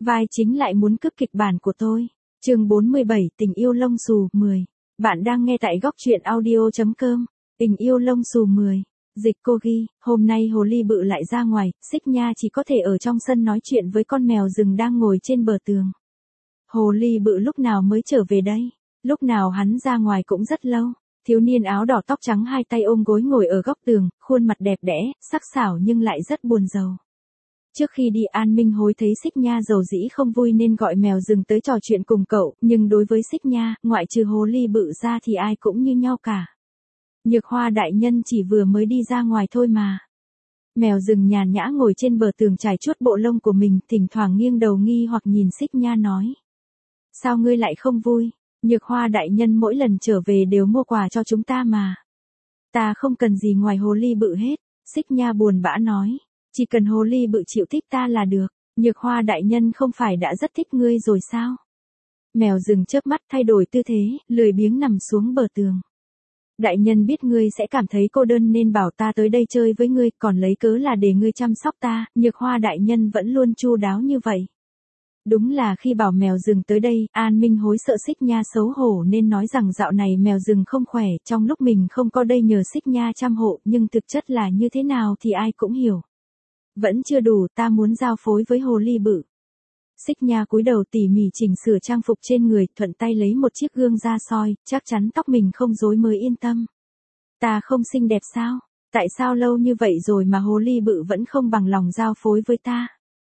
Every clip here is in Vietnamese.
Vai chính lại muốn cướp kịch bản của tôi. Chương 47, tình yêu lông xù 10. Bạn đang nghe tại góc truyện audio.com. Tình yêu lông xù 10. Dịch cô ghi, hôm nay hồ ly bự lại ra ngoài, Xích Nha chỉ có thể ở trong sân nói chuyện với con mèo rừng đang ngồi trên bờ tường. Hồ ly bự lúc nào mới trở về đây? Lúc nào hắn ra ngoài cũng rất lâu. Thiếu niên áo đỏ tóc trắng hai tay ôm gối ngồi ở góc tường, khuôn mặt đẹp đẽ, sắc sảo nhưng lại rất buồn rầu. Trước khi đi An Minh Hối thấy Xích Nha dầu dĩ không vui nên gọi mèo rừng tới trò chuyện cùng cậu, nhưng đối với Xích Nha, ngoại trừ hồ ly bự ra thì ai cũng như nhau cả. Nhược Hoa đại nhân chỉ vừa mới đi ra ngoài thôi mà. Mèo rừng nhàn nhã ngồi trên bờ tường chải chuốt bộ lông của mình, thỉnh thoảng nghiêng đầu nghi hoặc nhìn Xích Nha nói. Sao ngươi lại không vui? Nhược Hoa đại nhân mỗi lần trở về đều mua quà cho chúng ta mà. Ta không cần gì ngoài hồ ly bự hết, Xích Nha buồn bã nói. Chỉ cần hồ ly bự chịu thích ta là được, Nhược Hoa đại nhân không phải đã rất thích ngươi rồi sao? Mèo rừng chớp mắt thay đổi tư thế, lười biếng nằm xuống bờ tường. Đại nhân biết ngươi sẽ cảm thấy cô đơn nên bảo ta tới đây chơi với ngươi, còn lấy cớ là để ngươi chăm sóc ta, Nhược Hoa đại nhân vẫn luôn chu đáo như vậy. Đúng là khi bảo mèo rừng tới đây, An Minh Hối sợ Xích Nha xấu hổ nên nói rằng dạo này mèo rừng không khỏe, trong lúc mình không có đây nhờ Xích Nha chăm hộ, nhưng thực chất là như thế nào thì ai cũng hiểu. Vẫn chưa đủ, ta muốn giao phối với hồ ly bự. Xích Nha cúi đầu tỉ mỉ chỉnh sửa trang phục trên người, thuận tay lấy một chiếc gương ra soi, chắc chắn tóc mình không rối mới yên tâm. Ta không xinh đẹp sao? Tại sao lâu như vậy rồi mà hồ ly bự vẫn không bằng lòng giao phối với ta?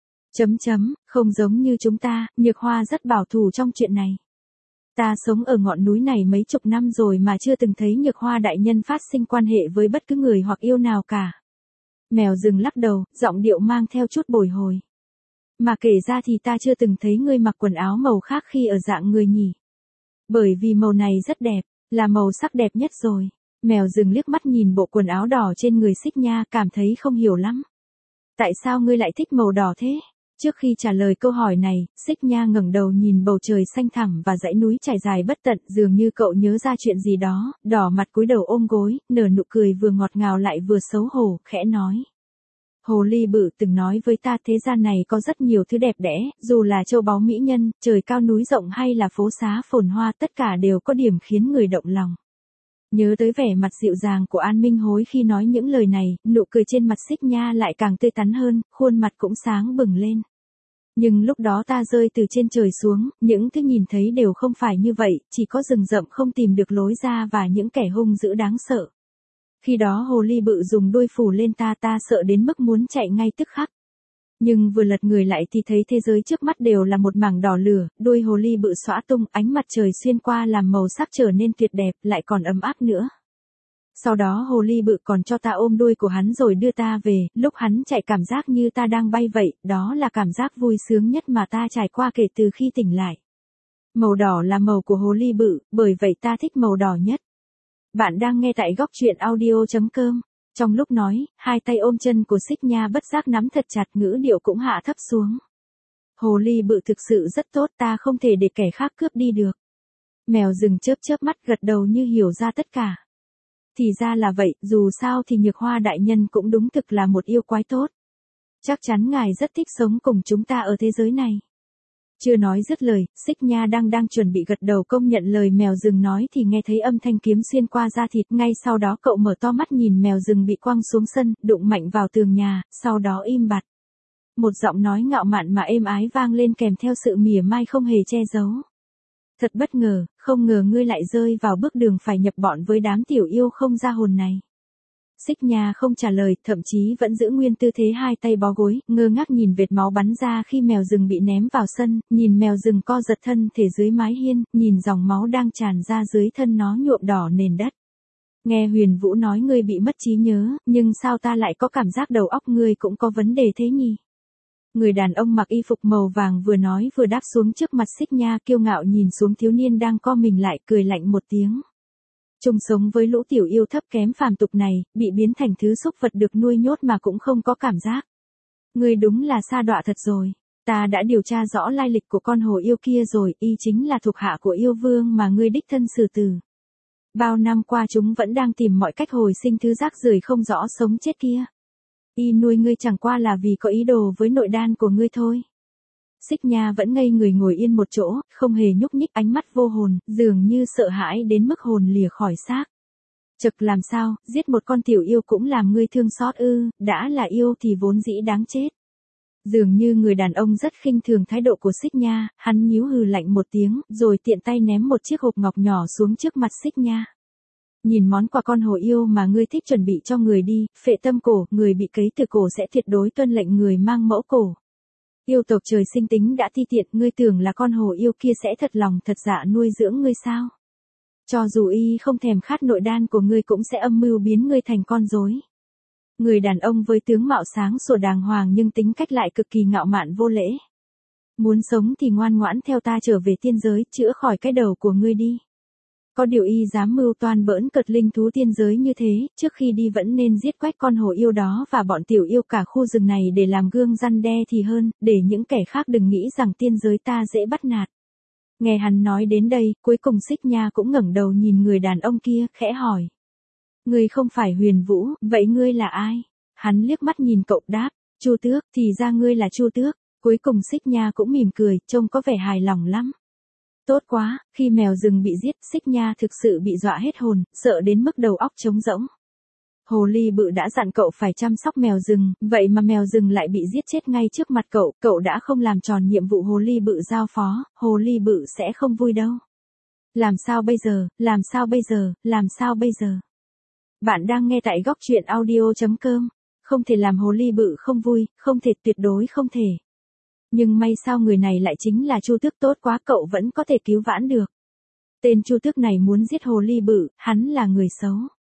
Không giống như chúng ta, Nhược Hoa rất bảo thủ trong chuyện này. Ta sống ở ngọn núi này mấy chục năm rồi mà chưa từng thấy Nhược Hoa đại nhân phát sinh quan hệ với bất cứ người hoặc yêu nào cả. Mèo rừng lắc đầu, giọng điệu mang theo chút bồi hồi. Mà kể ra thì ta chưa từng thấy ngươi mặc quần áo màu khác khi ở dạng người nhỉ. Bởi vì màu này rất đẹp, là màu sắc đẹp nhất rồi. Mèo rừng liếc mắt nhìn bộ quần áo đỏ trên người Xích Nha, cảm thấy không hiểu lắm. Tại sao ngươi lại thích màu đỏ thế? Trước khi trả lời câu hỏi này, Xích Nha ngẩng đầu nhìn bầu trời xanh thẳm và dãy núi trải dài bất tận, dường như cậu nhớ ra chuyện gì đó, đỏ mặt cúi đầu ôm gối, nở nụ cười vừa ngọt ngào lại vừa xấu hổ, khẽ nói. Hồ ly bự từng nói với ta thế gian này có rất nhiều thứ đẹp đẽ, dù là châu báu mỹ nhân, trời cao núi rộng hay là phố xá phồn hoa, tất cả đều có điểm khiến người động lòng. Nhớ tới vẻ mặt dịu dàng của An Minh Hối khi nói những lời này, nụ cười trên mặt Xích Nha lại càng tươi tắn hơn, khuôn mặt cũng sáng bừng lên. Nhưng lúc đó ta rơi từ trên trời xuống, những thứ nhìn thấy đều không phải như vậy, chỉ có rừng rậm không tìm được lối ra và những kẻ hung dữ đáng sợ. Khi đó hồ ly bự dùng đuôi phủ lên ta sợ đến mức muốn chạy ngay tức khắc. Nhưng vừa lật người lại thì thấy thế giới trước mắt đều là một mảng đỏ lửa, đuôi hồ ly bự xõa tung, ánh mặt trời xuyên qua làm màu sắc trở nên tuyệt đẹp, lại còn ấm áp nữa. Sau đó hồ ly bự còn cho ta ôm đuôi của hắn rồi đưa ta về, lúc hắn chạy cảm giác như ta đang bay vậy, đó là cảm giác vui sướng nhất mà ta trải qua kể từ khi tỉnh lại. Màu đỏ là màu của hồ ly bự, bởi vậy ta thích màu đỏ nhất. Bạn đang nghe tại góc truyện audio.com. Trong lúc nói, hai tay ôm chân của Xích Nha bất giác nắm thật chặt, ngữ điệu cũng hạ thấp xuống. Hồ ly bự thực sự rất tốt, ta không thể để kẻ khác cướp đi được. Mèo rừng chớp chớp mắt gật đầu như hiểu ra tất cả. Thì ra là vậy, dù sao thì Nhược Hoa đại nhân cũng đúng thực là một yêu quái tốt. Chắc chắn ngài rất thích sống cùng chúng ta ở thế giới này. Chưa nói dứt lời, Xích Nha đang chuẩn bị gật đầu công nhận lời mèo rừng nói thì nghe thấy âm thanh kiếm xuyên qua da thịt, ngay sau đó cậu mở to mắt nhìn mèo rừng bị quăng xuống sân, đụng mạnh vào tường nhà, sau đó im bặt. Một giọng nói ngạo mạn mà êm ái vang lên kèm theo sự mỉa mai không hề che giấu. Thật bất ngờ, không ngờ ngươi lại rơi vào bước đường phải nhập bọn với đám tiểu yêu không ra hồn này. Xích Nha không trả lời, thậm chí vẫn giữ nguyên tư thế hai tay bó gối, ngơ ngác nhìn vệt máu bắn ra khi mèo rừng bị ném vào sân, nhìn mèo rừng co giật thân thể dưới mái hiên, nhìn dòng máu đang tràn ra dưới thân nó nhuộm đỏ nền đất. Nghe Huyền Vũ nói ngươi bị mất trí nhớ, nhưng sao ta lại có cảm giác đầu óc ngươi cũng có vấn đề thế nhỉ? Người đàn ông mặc y phục màu vàng vừa nói vừa đáp xuống trước mặt Xích Nha, kiêu ngạo nhìn xuống thiếu niên đang co mình lại, cười lạnh một tiếng. Chung sống với lũ tiểu yêu thấp kém phàm tục này, bị biến thành thứ xúc vật được nuôi nhốt mà cũng không có cảm giác. Ngươi đúng là sa đọa thật rồi. Ta đã điều tra rõ lai lịch của con hồ yêu kia rồi, y chính là thuộc hạ của yêu vương mà ngươi đích thân xử tử. Bao năm qua chúng vẫn đang tìm mọi cách hồi sinh thứ rác rưởi không rõ sống chết kia. Y nuôi ngươi chẳng qua là vì có ý đồ với nội đan của ngươi thôi. Xích Nha vẫn ngây người ngồi yên một chỗ, không hề nhúc nhích, ánh mắt vô hồn, dường như sợ hãi đến mức hồn lìa khỏi xác. Chực, làm sao, giết một con tiểu yêu cũng làm ngươi thương xót ư, đã là yêu thì vốn dĩ đáng chết. Dường như người đàn ông rất khinh thường thái độ của Xích Nha, hắn nhíu hừ lạnh một tiếng, rồi tiện tay ném một chiếc hộp ngọc nhỏ xuống trước mặt Xích Nha. Nhìn món quà con hổ yêu mà ngươi thích chuẩn bị cho người đi, phệ tâm cổ, người bị cấy từ cổ sẽ tuyệt đối tuân lệnh người mang mẫu cổ. Yêu tộc trời sinh tính đã ti tiện, ngươi tưởng là con hổ yêu kia sẽ thật lòng thật dạ nuôi dưỡng ngươi sao? Cho dù y không thèm khát nội đan của ngươi cũng sẽ âm mưu biến ngươi thành con rối. Người đàn ông với tướng mạo sáng sủa đàng hoàng nhưng tính cách lại cực kỳ ngạo mạn vô lễ. Muốn sống thì ngoan ngoãn theo ta trở về tiên giới, chữa khỏi cái đầu của ngươi đi. Có điều y dám mưu toan bỡn cợt linh thú tiên giới như thế, trước khi đi vẫn nên giết quách con hổ yêu đó và bọn tiểu yêu cả khu rừng này để làm gương răn đe thì hơn, để những kẻ khác đừng nghĩ rằng tiên giới ta dễ bắt nạt. Nghe hắn nói đến đây, cuối cùng Xích Nha cũng ngẩng đầu nhìn người đàn ông kia, khẽ hỏi. Ngươi không phải Huyền Vũ, vậy ngươi là ai? Hắn liếc mắt nhìn cậu đáp, Chu Tước, thì ra ngươi là Chu Tước. Cuối cùng Xích Nha cũng mỉm cười, trông có vẻ hài lòng lắm. Tốt quá, khi mèo rừng bị giết, Xích Nha thực sự bị dọa hết hồn, sợ đến mức đầu óc trống rỗng. Hồ ly bự đã dặn cậu phải chăm sóc mèo rừng, vậy mà mèo rừng lại bị giết chết ngay trước mặt cậu đã không làm tròn nhiệm vụ hồ ly bự giao phó, hồ ly bự sẽ không vui đâu. Làm sao bây giờ, làm sao bây giờ, làm sao bây giờ? Bạn đang nghe tại góc truyện audio.com. Không thể làm hồ ly bự không vui, không thể, tuyệt đối không thể. Nhưng may sao người này lại chính là Chu Tước, tốt quá, cậu vẫn có thể cứu vãn được. Tên Chu Tước này muốn giết hồ ly bự, hắn là người xấu.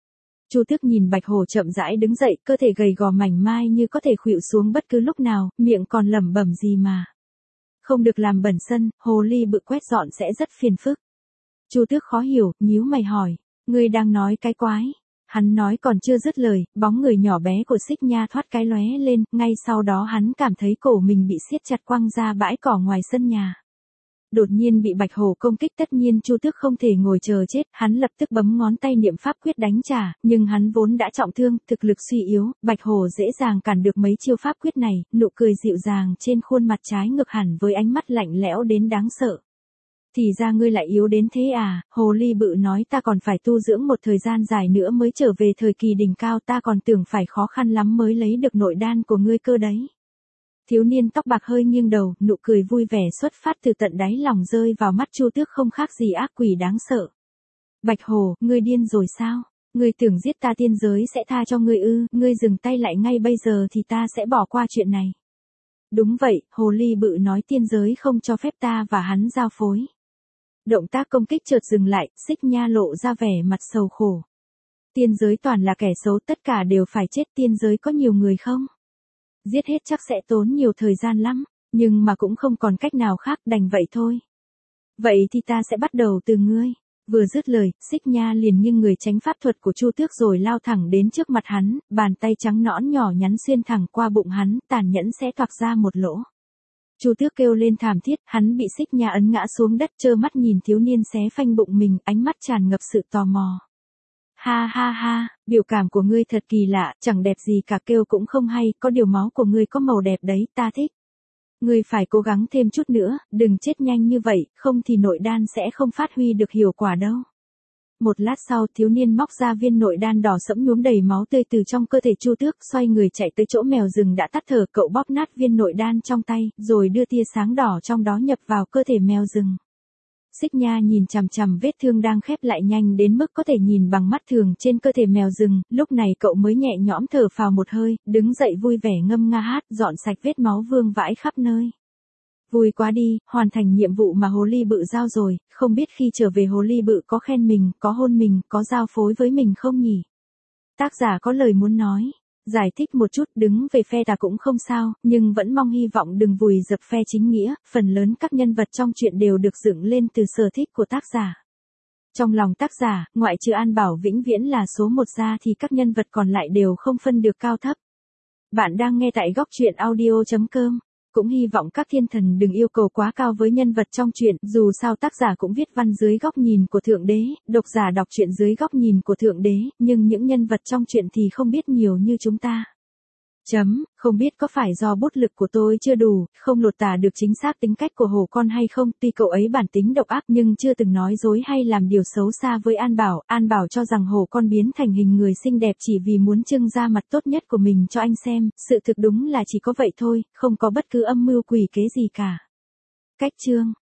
Chu Tước nhìn Bạch Hổ chậm rãi đứng dậy, cơ thể gầy gò mảnh mai như có thể khuỵu xuống bất cứ lúc nào, miệng còn lẩm bẩm gì mà. Không được làm bẩn sân, hồ ly bự quét dọn sẽ rất phiền phức. Chu Tước khó hiểu, nhíu mày hỏi, ngươi đang nói cái quái? Hắn nói còn chưa dứt lời, bóng người nhỏ bé của Xích Nha thoát cái lóe lên, ngay sau đó hắn cảm thấy cổ mình bị siết chặt quăng ra bãi cỏ ngoài sân nhà. Đột nhiên bị Bạch Hổ công kích, tất nhiên Chu Tước không thể ngồi chờ chết, hắn lập tức bấm ngón tay niệm pháp quyết đánh trả, nhưng hắn vốn đã trọng thương, thực lực suy yếu, Bạch Hổ dễ dàng cản được mấy chiêu pháp quyết này, nụ cười dịu dàng trên khuôn mặt trái ngược hẳn với ánh mắt lạnh lẽo đến đáng sợ. Thì ra ngươi lại yếu đến thế à? Hồ ly bự nói, ta còn phải tu dưỡng một thời gian dài nữa mới trở về thời kỳ đỉnh cao, ta còn tưởng phải khó khăn lắm mới lấy được nội đan của ngươi cơ đấy. Thiếu niên tóc bạc hơi nghiêng đầu, nụ cười vui vẻ xuất phát từ tận đáy lòng rơi vào mắt Chu Tước không khác gì ác quỷ đáng sợ. Bạch Hổ, ngươi điên rồi sao? Ngươi tưởng giết ta tiên giới sẽ tha cho ngươi ư? Ngươi dừng tay lại ngay bây giờ thì ta sẽ bỏ qua chuyện này. Đúng vậy, hồ ly bự nói, tiên giới không cho phép ta và hắn giao phối. Động tác công kích chợt dừng lại, Xích Nha lộ ra vẻ mặt sầu khổ. Tiên giới toàn là kẻ xấu, tất cả đều phải chết, tiên giới có nhiều người không? Giết hết chắc sẽ tốn nhiều thời gian lắm, nhưng mà cũng không còn cách nào khác, đành vậy thôi. Vậy thì ta sẽ bắt đầu từ ngươi. Vừa dứt lời, Xích Nha liền nghiêng người tránh pháp thuật của Chu Tước rồi lao thẳng đến trước mặt hắn, bàn tay trắng nõn nhỏ nhắn xuyên thẳng qua bụng hắn, tàn nhẫn xé toạc ra một lỗ. Chu Tước kêu lên thảm thiết, hắn bị Xích Nha ấn ngã xuống đất, trơ mắt nhìn thiếu niên xé phanh bụng mình, ánh mắt tràn ngập sự tò mò. Ha ha ha, biểu cảm của ngươi thật kỳ lạ, chẳng đẹp gì cả, kêu cũng không hay, có điều máu của ngươi có màu đẹp đấy, ta thích. Ngươi phải cố gắng thêm chút nữa, đừng chết nhanh như vậy, không thì nội đan sẽ không phát huy được hiệu quả đâu. Một lát sau, thiếu niên móc ra viên nội đan đỏ sẫm nhuốm đầy máu tươi từ trong cơ thể Chu Tước, xoay người chạy tới chỗ mèo rừng đã tắt thở, cậu bóp nát viên nội đan trong tay, rồi đưa tia sáng đỏ trong đó nhập vào cơ thể mèo rừng. Xích Nha nhìn chằm chằm vết thương đang khép lại nhanh đến mức có thể nhìn bằng mắt thường trên cơ thể mèo rừng, lúc này cậu mới nhẹ nhõm thở phào một hơi, đứng dậy vui vẻ ngâm nga hát, dọn sạch vết máu vương vãi khắp nơi. Vui quá đi, hoàn thành nhiệm vụ mà hồ ly bự giao rồi, không biết khi trở về hồ ly bự có khen mình, có hôn mình, có giao phối với mình không nhỉ? Tác giả có lời muốn nói. Giải thích một chút, đứng về phe ta cũng không sao, nhưng vẫn mong hy vọng đừng vùi dập phe chính nghĩa, phần lớn các nhân vật trong truyện đều được dựng lên từ sở thích của tác giả. Trong lòng tác giả, ngoại trừ An Bảo vĩnh viễn là số một ra thì các nhân vật còn lại đều không phân được cao thấp. Bạn đang nghe tại góc truyện audio.com. Cũng hy vọng các thiên thần đừng yêu cầu quá cao với nhân vật trong truyện, dù sao tác giả cũng viết văn dưới góc nhìn của Thượng Đế, độc giả đọc truyện dưới góc nhìn của Thượng Đế, nhưng những nhân vật trong truyện thì không biết nhiều như chúng ta. Không biết có phải do bút lực của tôi chưa đủ, không lột tả được chính xác tính cách của Hồ Con hay không, tuy cậu ấy bản tính độc ác nhưng chưa từng nói dối hay làm điều xấu xa với An Bảo cho rằng Hồ Con biến thành hình người xinh đẹp chỉ vì muốn trưng ra mặt tốt nhất của mình cho anh xem, sự thực đúng là chỉ có vậy thôi, không có bất cứ âm mưu quỷ kế gì cả. Cách chương